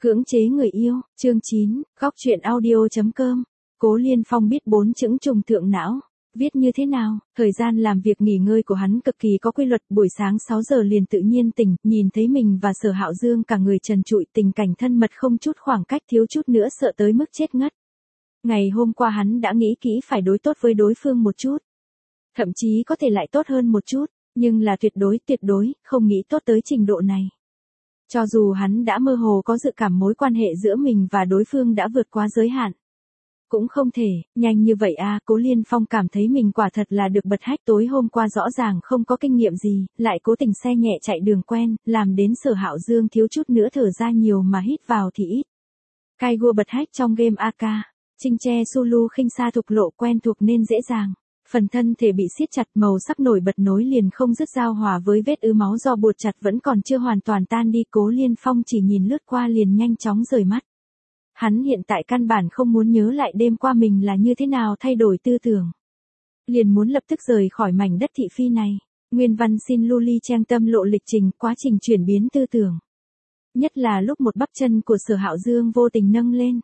Cưỡng chế người yêu, chương 9, góc truyện audio.com. Cố Liên Phong biết 4 chữ trùng thượng não. Viết như thế nào? Thời gian làm việc nghỉ ngơi của hắn cực kỳ có quy luật, buổi sáng 6 giờ liền tự nhiên tỉnh, nhìn thấy mình và Sở Hạo Dương cả người trần trụi, tình cảnh thân mật không chút khoảng cách, thiếu chút nữa sợ tới mức chết ngất. Ngày hôm qua hắn đã nghĩ kỹ phải đối tốt với đối phương một chút. Thậm chí có thể lại tốt hơn một chút, nhưng là tuyệt đối, không nghĩ tốt tới trình độ này. Cho dù hắn đã mơ hồ có dự cảm mối quan hệ giữa mình và đối phương đã vượt quá giới hạn. Cũng không thể, nhanh như vậy à, Cố Liên Phong cảm thấy mình quả thật là được bật hách, tối hôm qua rõ ràng không có kinh nghiệm gì, lại cố tình xe nhẹ chạy đường quen, làm đến Sở Hạo Dương thiếu chút nữa thở ra nhiều mà hít vào thì ít. Kaigo bật hách trong game AK, Chinh Che Sulu khinh xa thục lộ quen thuộc nên dễ dàng. Phần thân thể bị siết chặt, màu sắc nổi bật nối liền không dứt, giao hòa với vết ứ máu do buộc chặt vẫn còn chưa hoàn toàn tan đi. Cố Liên Phong chỉ nhìn lướt qua liền nhanh chóng rời mắt. Hắn hiện tại căn bản không muốn nhớ lại đêm qua mình là như thế nào thay đổi tư tưởng. Liền muốn lập tức rời khỏi mảnh đất thị phi này. Nguyên văn xin Luli trang tâm lộ lịch trình, quá trình chuyển biến tư tưởng. Nhất là lúc một bắp chân của Sở Hạo Dương vô tình nâng lên.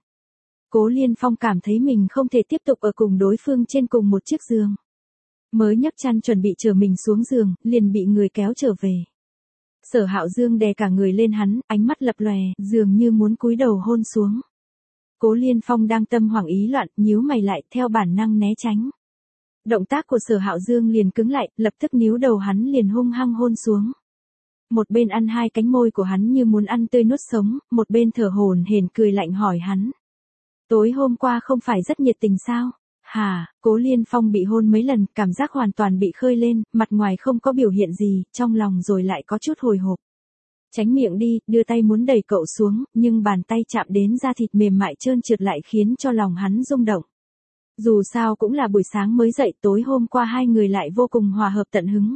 Cố Liên Phong cảm thấy mình không thể tiếp tục ở cùng đối phương trên cùng một chiếc giường. Mới nhấc chăn chuẩn bị chở mình xuống giường, liền bị người kéo trở về. Sở Hạo Dương đè cả người lên hắn, ánh mắt lập lòe, dường như muốn cúi đầu hôn xuống. Cố Liên Phong đang tâm hoảng ý loạn, nhíu mày lại, theo bản năng né tránh. Động tác của Sở Hạo Dương liền cứng lại, lập tức níu đầu hắn liền hung hăng hôn xuống. Một bên ăn hai cánh môi của hắn như muốn ăn tươi nuốt sống, một bên thở hổn hển cười lạnh hỏi hắn. Tối hôm qua không phải rất nhiệt tình sao? Hả? Cố Liên Phong bị hôn mấy lần, cảm giác hoàn toàn bị khơi lên, mặt ngoài không có biểu hiện gì, trong lòng rồi lại có chút hồi hộp. Tránh miệng đi, đưa tay muốn đẩy cậu xuống, nhưng bàn tay chạm đến da thịt mềm mại trơn trượt lại khiến cho lòng hắn rung động. Dù sao cũng là buổi sáng mới dậy, tối hôm qua hai người lại vô cùng hòa hợp tận hứng.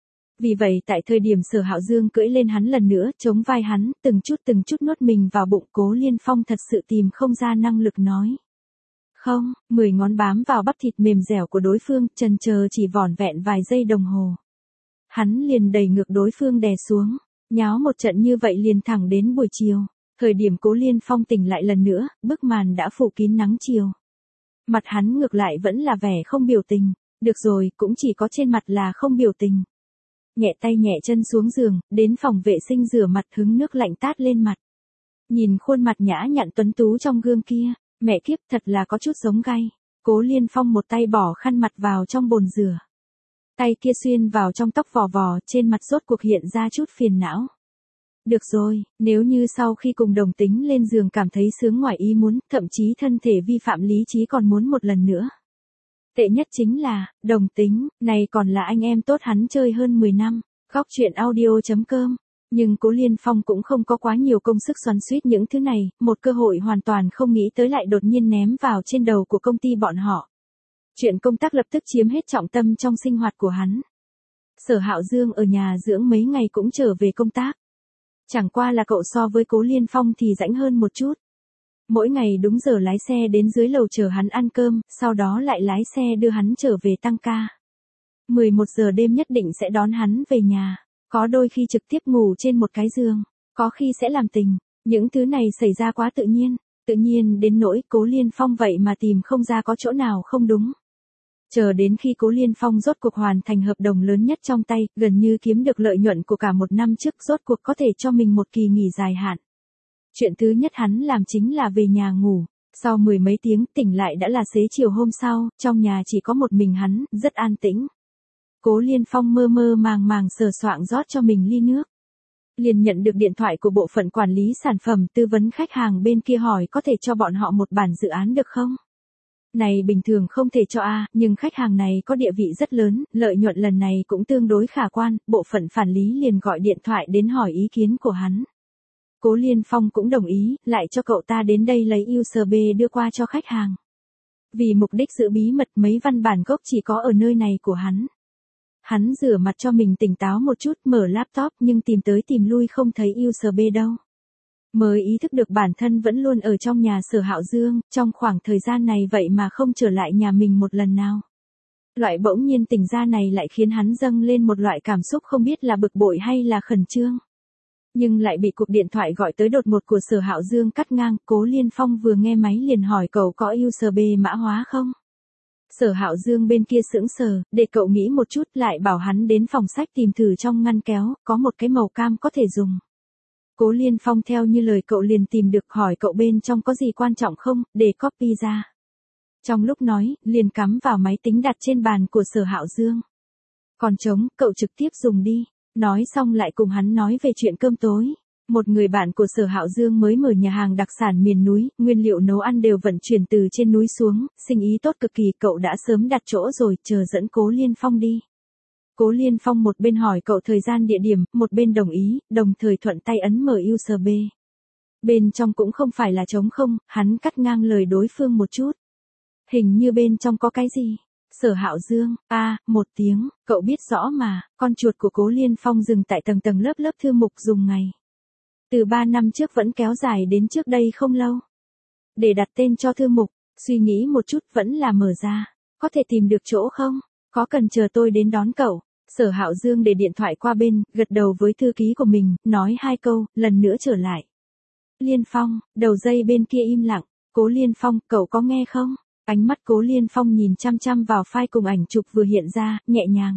Vì vậy tại thời điểm Sở Hạo Dương cưỡi lên hắn lần nữa, chống vai hắn, từng chút nuốt mình vào bụng. Cố Liên Phong thật sự tìm không ra năng lực nói. Không, 10 ngón bám vào bắp thịt mềm dẻo của đối phương, chần chờ chỉ vỏn vẹn vài giây đồng hồ. Hắn liền đẩy ngược đối phương đè xuống, nháo một trận như vậy liền thẳng đến buổi chiều. Thời điểm Cố Liên Phong tỉnh lại lần nữa, bức màn đã phủ kín nắng chiều. Mặt hắn ngược lại vẫn là vẻ không biểu tình, được rồi, cũng chỉ có trên mặt là không biểu tình. Nhẹ tay nhẹ chân xuống giường, đến phòng vệ sinh rửa mặt, hứng nước lạnh tát lên mặt. Nhìn khuôn mặt nhã nhặn tuấn tú trong gương kia, mẹ kiếp thật là có chút giống gay. Cố Liên Phong một tay bỏ khăn mặt vào trong bồn rửa. Tay kia xuyên vào trong tóc vò vò, trên mặt rốt cuộc hiện ra chút phiền não. Được rồi, nếu như sau khi cùng đồng tính lên giường cảm thấy sướng ngoài ý muốn, thậm chí thân thể vi phạm lý trí còn muốn một lần nữa. Tệ nhất chính là, đồng tính, này còn là anh em tốt hắn chơi hơn 10 năm, góc truyện audio.com. Nhưng Cố Liên Phong cũng không có quá nhiều công sức xoắn xuýt những thứ này, một cơ hội hoàn toàn không nghĩ tới lại đột nhiên ném vào trên đầu của công ty bọn họ. Chuyện công tác lập tức chiếm hết trọng tâm trong sinh hoạt của hắn. Sở Hạo Dương ở nhà dưỡng mấy ngày cũng trở về công tác. Chẳng qua là cậu so với Cố Liên Phong thì rảnh hơn một chút. Mỗi ngày đúng giờ lái xe đến dưới lầu chờ hắn ăn cơm, sau đó lại lái xe đưa hắn trở về tăng ca. 11 giờ đêm nhất định sẽ đón hắn về nhà, có đôi khi trực tiếp ngủ trên một cái giường, có khi sẽ làm tình, những thứ này xảy ra quá tự nhiên đến nỗi Cố Liên Phong vậy mà tìm không ra có chỗ nào không đúng. Chờ đến khi Cố Liên Phong rốt cuộc hoàn thành hợp đồng lớn nhất trong tay, gần như kiếm được lợi nhuận của cả một năm trước, rốt cuộc có thể cho mình một kỳ nghỉ dài hạn. Chuyện thứ nhất hắn làm chính là về nhà ngủ, sau 10 mấy tiếng tỉnh lại đã là xế chiều hôm sau, trong nhà chỉ có một mình hắn, rất an tĩnh. Cố Liên Phong mơ mơ màng sờ soạng rót cho mình ly nước. Liền nhận được điện thoại của bộ phận quản lý sản phẩm, tư vấn khách hàng bên kia hỏi có thể cho bọn họ một bản dự án được không? Này bình thường không thể cho nhưng khách hàng này có địa vị rất lớn, lợi nhuận lần này cũng tương đối khả quan, bộ phận quản lý liền gọi điện thoại đến hỏi ý kiến của hắn. Cố Liên Phong cũng đồng ý, lại cho cậu ta đến đây lấy USB đưa qua cho khách hàng. Vì mục đích giữ bí mật, mấy văn bản gốc chỉ có ở nơi này của hắn. Hắn rửa mặt cho mình tỉnh táo một chút, mở laptop nhưng tìm tới tìm lui không thấy USB đâu. Mới ý thức được bản thân vẫn luôn ở trong nhà Sở Hạo Dương, trong khoảng thời gian này vậy mà không trở lại nhà mình một lần nào. Loại bỗng nhiên tỉnh ra này lại khiến hắn dâng lên một loại cảm xúc không biết là bực bội hay là khẩn trương. Nhưng lại bị cuộc điện thoại gọi tới đột ngột của Sở Hạo Dương cắt ngang, Cố Liên Phong vừa nghe máy liền hỏi cậu có USB mã hóa không? Sở Hạo Dương bên kia sững sờ, để cậu nghĩ một chút lại bảo hắn đến phòng sách tìm thử trong ngăn kéo, có một cái màu cam có thể dùng. Cố Liên Phong theo như lời cậu liền tìm được hỏi cậu bên trong có gì quan trọng không, để copy ra. Trong lúc nói, liền cắm vào máy tính đặt trên bàn của Sở Hạo Dương. Còn trống, cậu trực tiếp dùng đi. Nói xong lại cùng hắn nói về chuyện cơm tối. Một người bạn của Sở Hạo Dương mới mở nhà hàng đặc sản miền núi, nguyên liệu nấu ăn đều vận chuyển từ trên núi xuống, sinh ý tốt cực kỳ, cậu đã sớm đặt chỗ rồi, chờ dẫn Cố Liên Phong đi. Cố Liên Phong một bên hỏi cậu thời gian địa điểm, một bên đồng ý, đồng thời thuận tay ấn mở USB. Bên trong cũng không phải là trống không, hắn cắt ngang lời đối phương một chút. Hình như bên trong có cái gì? Sở Hạo Dương, một tiếng, cậu biết rõ mà, con chuột của Cố Liên Phong dừng tại tầng tầng lớp lớp thư mục dùng ngày. Từ 3 năm trước vẫn kéo dài đến trước đây không lâu. Để đặt tên cho thư mục, suy nghĩ một chút vẫn là mở ra. Có thể tìm được chỗ không? Có cần chờ tôi đến đón cậu? Sở Hạo Dương để điện thoại qua bên, gật đầu với thư ký của mình, nói 2 câu, lần nữa trở lại. Liên Phong, đầu dây bên kia im lặng. Cố Liên Phong, cậu có nghe không? Ánh mắt Cố Liên Phong nhìn chăm chăm vào file cùng ảnh chụp vừa hiện ra, nhẹ nhàng.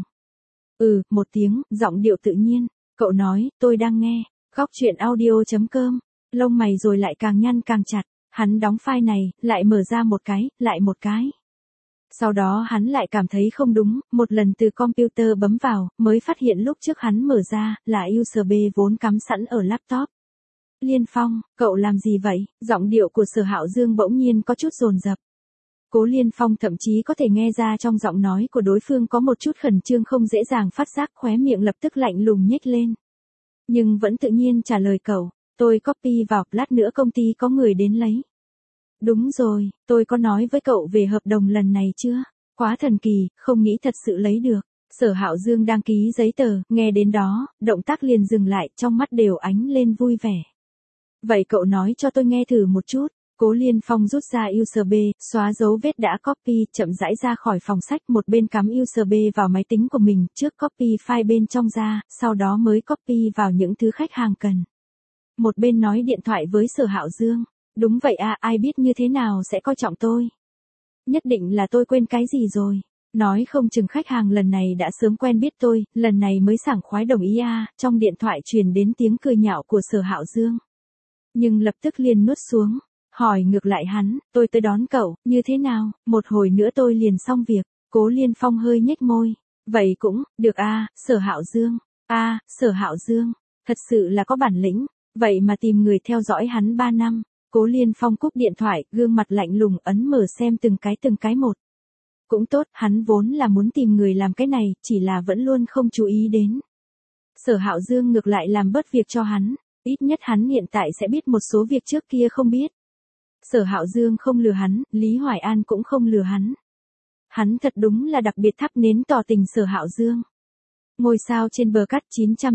Một tiếng, giọng điệu tự nhiên. Cậu nói, tôi đang nghe. Góc chuyện audio.com. Lông mày rồi lại càng nhăn càng chặt. Hắn đóng file này, lại mở ra một cái, lại một cái. Sau đó hắn lại cảm thấy không đúng, một lần từ computer bấm vào, mới phát hiện lúc trước hắn mở ra, là USB vốn cắm sẵn ở laptop. Liên Phong, cậu làm gì vậy? Giọng điệu của Sở Hạo Dương bỗng nhiên có chút dồn dập. Cố Liên Phong thậm chí có thể nghe ra trong giọng nói của đối phương có một chút khẩn trương không dễ dàng phát giác, khóe miệng lập tức lạnh lùng nhếch lên. Nhưng vẫn tự nhiên trả lời cậu, tôi copy vào, lát nữa công ty có người đến lấy. Đúng rồi, tôi có nói với cậu về hợp đồng lần này chưa? Quá thần kỳ, không nghĩ thật sự lấy được. Sở Hạo Dương đang ký giấy tờ, nghe đến đó, động tác liền dừng lại, trong mắt đều ánh lên vui vẻ. Vậy cậu nói cho tôi nghe thử một chút. Cố Liên Phong rút ra USB, xóa dấu vết đã copy, chậm rãi ra khỏi phòng sách, một bên cắm USB vào máy tính của mình, trước copy file bên trong ra, sau đó mới copy vào những thứ khách hàng cần. Một bên nói điện thoại với Sở Hạo Dương. Đúng vậy ai biết như thế nào sẽ coi trọng tôi. Nhất định là tôi quên cái gì rồi. Nói không chừng khách hàng lần này đã sớm quen biết tôi, lần này mới sảng khoái đồng ý trong điện thoại truyền đến tiếng cười nhạo của Sở Hạo Dương. Nhưng lập tức liền nuốt xuống. Hỏi ngược lại hắn, tôi tới đón cậu, như thế nào, một hồi nữa tôi liền xong việc. Cố Liên Phong hơi nhếch môi. Vậy cũng, được Sở Hạo Dương. Sở Hạo Dương, thật sự là có bản lĩnh, vậy mà tìm người theo dõi hắn 3 năm. Cố Liên Phong cúp điện thoại, gương mặt lạnh lùng ấn mở xem từng cái một. Cũng tốt, hắn vốn là muốn tìm người làm cái này, chỉ là vẫn luôn không chú ý đến. Sở Hạo Dương ngược lại làm bớt việc cho hắn, ít nhất hắn hiện tại sẽ biết một số việc trước kia không biết. Sở Hạo Dương không lừa hắn, Lý Hoài An cũng không lừa hắn. Hắn thật đúng là đặc biệt thắp nến tỏ tình Sở Hạo Dương. Ngôi sao trên bờ cắt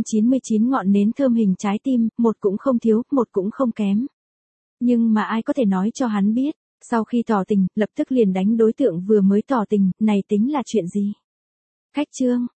999 ngọn nến thơm hình trái tim, một cũng không thiếu, một cũng không kém. Nhưng mà ai có thể nói cho hắn biết, sau khi tỏ tình, lập tức liền đánh đối tượng vừa mới tỏ tình, này tính là chuyện gì? Khách trương,